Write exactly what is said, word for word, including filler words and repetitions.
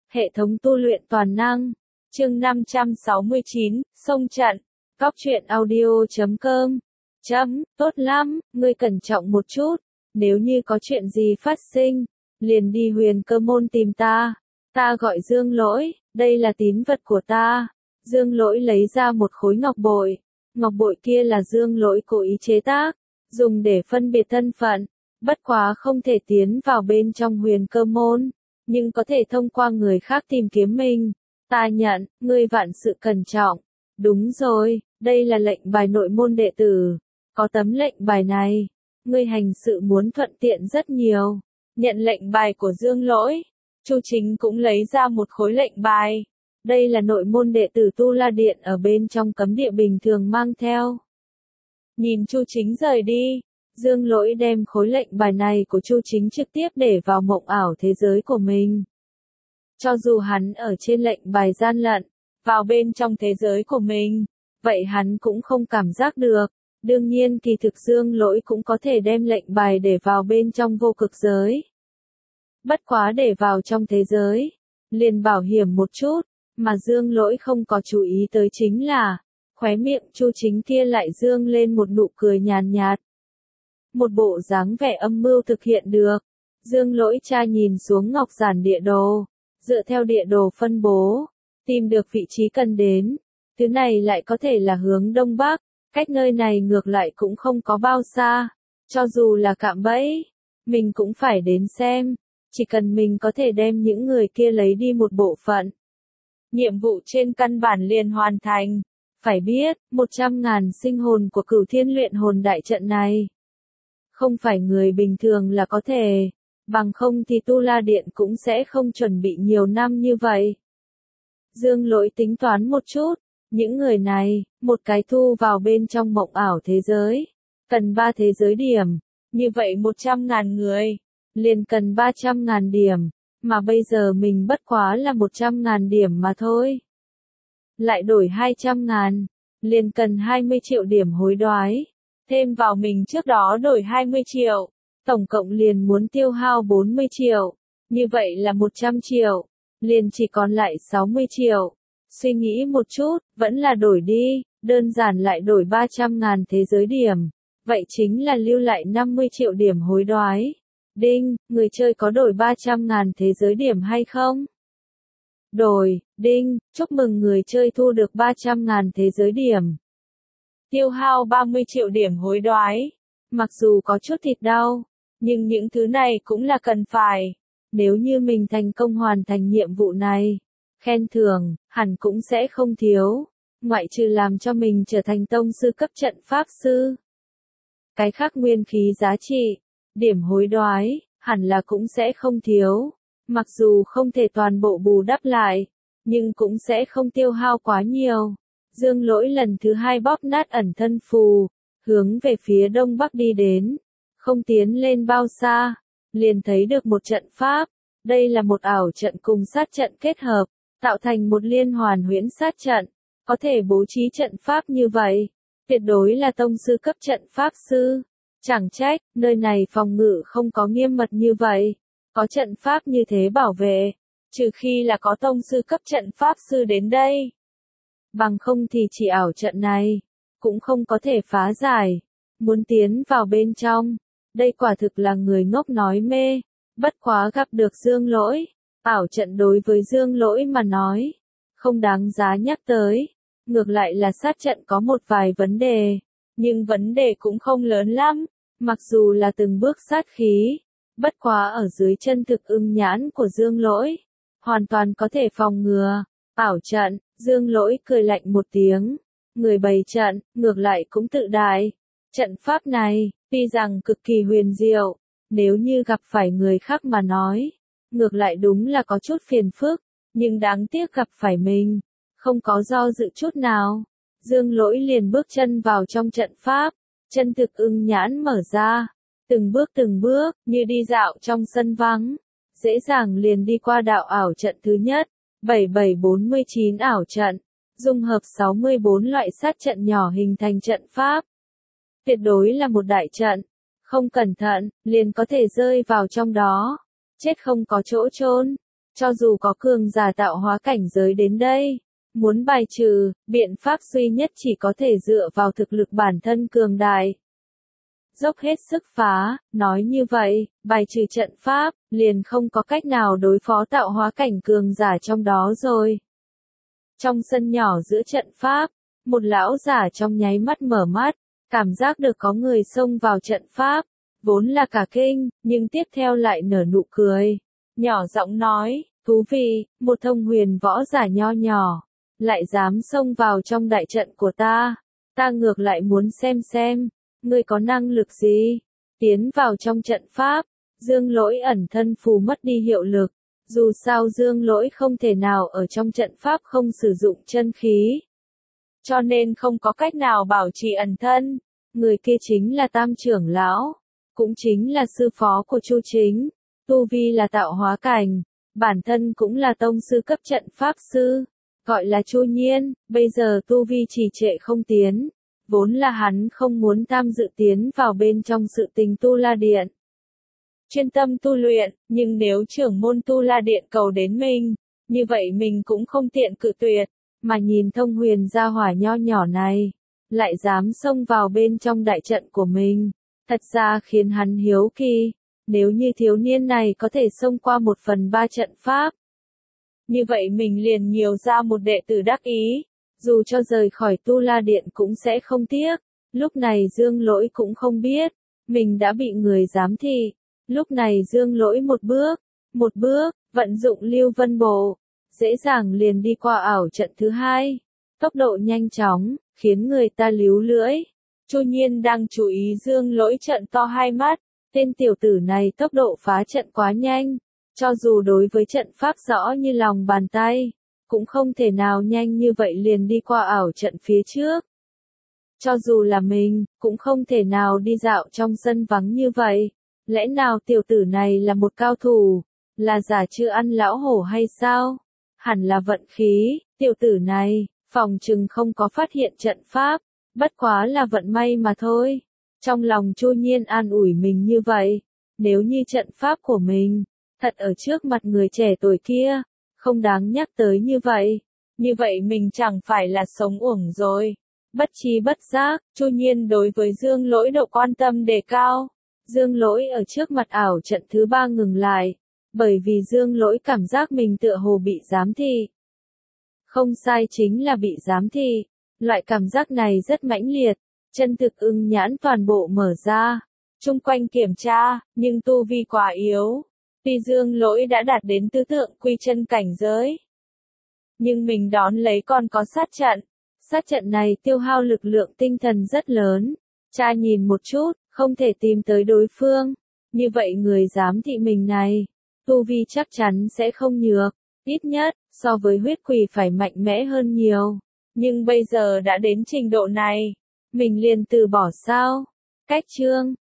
Hệ thống tu luyện toàn năng. Chương năm trăm sáu mươi chín, Sông trận. Góc truyện audio chấm com. Chấm, tốt lắm, ngươi cẩn trọng một chút. Nếu như có chuyện gì phát sinh, liền đi Huyền Cơ môn tìm ta. Ta gọi Dương Lỗi, đây là tín vật của ta. Dương Lỗi lấy ra một khối ngọc bội. Ngọc bội kia là Dương Lỗi cố ý chế tác, dùng để phân biệt thân phận. Bất quá không thể tiến vào bên trong Huyền Cơ môn, nhưng có thể thông qua người khác tìm kiếm mình. Ta nhận, ngươi vạn sự cẩn trọng. Đúng rồi, đây là lệnh bài nội môn đệ tử. Có tấm lệnh bài này, ngươi hành sự muốn thuận tiện rất nhiều. Nhận lệnh bài của Dương Lỗi, Chu Chính cũng lấy ra một khối lệnh bài. Đây là nội môn đệ tử Tu La Điện ở bên trong cấm địa bình thường mang theo. Nhìn Chu Chính rời đi, Dương Lỗi đem khối lệnh bài này của Chu Chính trực tiếp để vào mộng ảo thế giới của mình. Cho dù hắn ở trên lệnh bài gian lận, vào bên trong thế giới của mình, vậy hắn cũng không cảm giác được. Đương nhiên kỳ thực Dương Lỗi cũng có thể đem lệnh bài để vào bên trong vô cực giới. Bất quá để vào trong thế giới, liền bảo hiểm một chút, mà Dương Lỗi không có chú ý tới chính là, khóe miệng Chu Chính kia lại dương lên một nụ cười nhàn nhạt. Một bộ dáng vẻ âm mưu thực hiện được. Dương Lỗi tra nhìn xuống ngọc giản địa đồ, dựa theo địa đồ phân bố, tìm được vị trí cần đến. Thứ này lại có thể là hướng đông bắc, cách nơi này ngược lại cũng không có bao xa. Cho dù là cạm bẫy, mình cũng phải đến xem. Chỉ cần mình có thể đem những người kia lấy đi một bộ phận, nhiệm vụ trên căn bản liền hoàn thành. Phải biết, một trăm ngàn sinh hồn của Cửu Thiên luyện hồn đại trận này, không phải người bình thường là có thể, bằng không thì Tu La Điện cũng sẽ không chuẩn bị nhiều năm như vậy. Dương Lỗi tính toán một chút, những người này, một cái thu vào bên trong mộng ảo thế giới, cần ba thế giới điểm, như vậy một trăm ngàn người, liền cần ba trăm ngàn điểm, mà bây giờ mình bất quá là một trăm ngàn điểm mà thôi. Lại đổi hai trăm ngàn, liền cần hai mươi triệu điểm hối đoái. Thêm vào mình trước đó đổi hai mươi triệu, tổng cộng liền muốn tiêu hao bốn mươi triệu, như vậy là một trăm triệu, liền chỉ còn lại sáu mươi triệu. Suy nghĩ một chút, vẫn là đổi đi, đơn giản lại đổi ba trăm ngàn thế giới điểm, vậy chính là lưu lại năm mươi triệu điểm hối đoái. Đinh, người chơi có đổi ba trăm ngàn thế giới điểm hay không? Đổi, đinh, chúc mừng người chơi thu được ba trăm ngàn thế giới điểm. Tiêu hao ba mươi triệu điểm hối đoái. Mặc dù có chút thịt đau, nhưng những thứ này cũng là cần phải. Nếu như mình thành công hoàn thành nhiệm vụ này, khen thưởng, hẳn cũng sẽ không thiếu. Ngoại trừ làm cho mình trở thành tông sư cấp trận pháp sư. Cái khác nguyên khí giá trị, điểm hối đoái, hẳn là cũng sẽ không thiếu. Mặc dù không thể toàn bộ bù đắp lại, nhưng cũng sẽ không tiêu hao quá nhiều. Dương Lỗi lần thứ hai bóp nát ẩn thân phù, hướng về phía đông bắc đi đến. Không tiến lên bao xa, liền thấy được một trận pháp. Đây là một ảo trận cùng sát trận kết hợp, tạo thành một liên hoàn huyễn sát trận. Có thể bố trí trận pháp như vậy, tuyệt đối là tông sư cấp trận pháp sư. Chẳng trách, nơi này phòng ngự không có nghiêm mật như vậy. Có trận pháp như thế bảo vệ, trừ khi là có tông sư cấp trận pháp sư đến đây. Bằng không thì chỉ ảo trận này, cũng không có thể phá giải. Muốn tiến vào bên trong, đây quả thực là người ngốc nói mê. Bất quá gặp được Dương Lỗi, ảo trận đối với Dương Lỗi mà nói, không đáng giá nhắc tới. Ngược lại là sát trận có một vài vấn đề, nhưng vấn đề cũng không lớn lắm. Mặc dù là từng bước sát khí, bất quá ở dưới chân thực ưng nhãn của Dương Lỗi, hoàn toàn có thể phòng ngừa. Ảo trận, Dương Lỗi cười lạnh một tiếng. Người bày trận, ngược lại cũng tự đại. Trận pháp này, tuy rằng cực kỳ huyền diệu, nếu như gặp phải người khác mà nói, ngược lại đúng là có chút phiền phức, nhưng đáng tiếc gặp phải mình, không có do dự chút nào. Dương Lỗi liền bước chân vào trong trận pháp, chân thực ưng nhãn mở ra, từng bước từng bước, như đi dạo trong sân vắng, dễ dàng liền đi qua đạo ảo trận thứ nhất. bảy bảy bốn mươi chín ảo trận, dung hợp sáu mươi bốn loại sát trận nhỏ hình thành trận pháp. Tuyệt đối là một đại trận, không cẩn thận, liền có thể rơi vào trong đó, chết không có chỗ chôn. Cho dù có cường giả tạo hóa cảnh giới đến đây, muốn bài trừ, biện pháp duy nhất chỉ có thể dựa vào thực lực bản thân cường đại. Dốc hết sức phá, nói như vậy, bài trừ trận pháp, liền không có cách nào đối phó tạo hóa cảnh cường giả trong đó rồi. Trong sân nhỏ giữa trận pháp, một lão giả trong nháy mắt mở mắt, cảm giác được có người xông vào trận pháp, vốn là cả kinh, nhưng tiếp theo lại nở nụ cười. Nhỏ giọng nói, thú vị, một thông huyền võ giả nho nhỏ, lại dám xông vào trong đại trận của ta, ta ngược lại muốn xem xem, ngươi có năng lực gì, tiến vào trong trận pháp, Dương Lỗi ẩn thân phù mất đi hiệu lực, dù sao Dương Lỗi không thể nào ở trong trận pháp không sử dụng chân khí, cho nên không có cách nào bảo trì ẩn thân, người kia chính là Tam trưởng lão, cũng chính là sư phó của Chu Chính, tu vi là tạo hóa cảnh, bản thân cũng là tông sư cấp trận pháp sư, gọi là Chu Nhiên, bây giờ tu vi trì trệ không tiến, vốn là hắn không muốn tham dự tiến vào bên trong sự tình Tu La Điện. Chuyên tâm tu luyện, nhưng nếu trưởng môn Tu La Điện cầu đến mình, như vậy mình cũng không tiện cự tuyệt, mà nhìn thông huyền gia hỏa nho nhỏ này, lại dám xông vào bên trong đại trận của mình, thật ra khiến hắn hiếu kỳ, nếu như thiếu niên này có thể xông qua một phần ba trận pháp. Như vậy mình liền nhiều ra một đệ tử đắc ý, dù cho rời khỏi Tu La Điện cũng sẽ không tiếc, lúc này Dương Lỗi cũng không biết, mình đã bị người giám thị, lúc này Dương Lỗi một bước, một bước, vận dụng Lưu Vân Bộ, dễ dàng liền đi qua ảo trận thứ hai, tốc độ nhanh chóng, khiến người ta líu lưỡi. Chu Nhiên đang chú ý Dương Lỗi trợn to hai mắt, tên tiểu tử này tốc độ phá trận quá nhanh, cho dù đối với trận pháp rõ như lòng bàn tay, cũng không thể nào nhanh như vậy liền đi qua ảo trận phía trước. Cho dù là mình, cũng không thể nào đi dạo trong sân vắng như vậy, lẽ nào tiểu tử này là một cao thủ, là giả chưa ăn lão hổ hay sao? Hẳn là vận khí, tiểu tử này, phòng chừng không có phát hiện trận pháp, bất quá là vận may mà thôi. Trong lòng Chu Nhiên an ủi mình như vậy, nếu như trận pháp của mình, thật ở trước mặt người trẻ tuổi kia, không đáng nhắc tới như vậy, như vậy mình chẳng phải là sống uổng rồi. Bất chi bất giác, Chu Nhiên đối với Dương Lỗi độ quan tâm đề cao. Dương Lỗi ở trước mặt ảo trận thứ ba ngừng lại, bởi vì Dương Lỗi cảm giác mình tựa hồ bị giám thị. Không sai, chính là bị giám thị, loại cảm giác này rất mãnh liệt, chân thực ưng nhãn toàn bộ mở ra, chung quanh kiểm tra, nhưng tu vi quá yếu. Tuy Dương Lỗi đã đạt đến tứ tượng quy chân cảnh giới, nhưng mình đón lấy còn có sát trận. Sát trận này tiêu hao lực lượng tinh thần rất lớn. Cha nhìn một chút, không thể tìm tới đối phương. Như vậy người giám thị mình này, tu vi chắc chắn sẽ không nhược. Ít nhất, so với huyết quỷ phải mạnh mẽ hơn nhiều. Nhưng bây giờ đã đến trình độ này, mình liền từ bỏ sao? Cách chương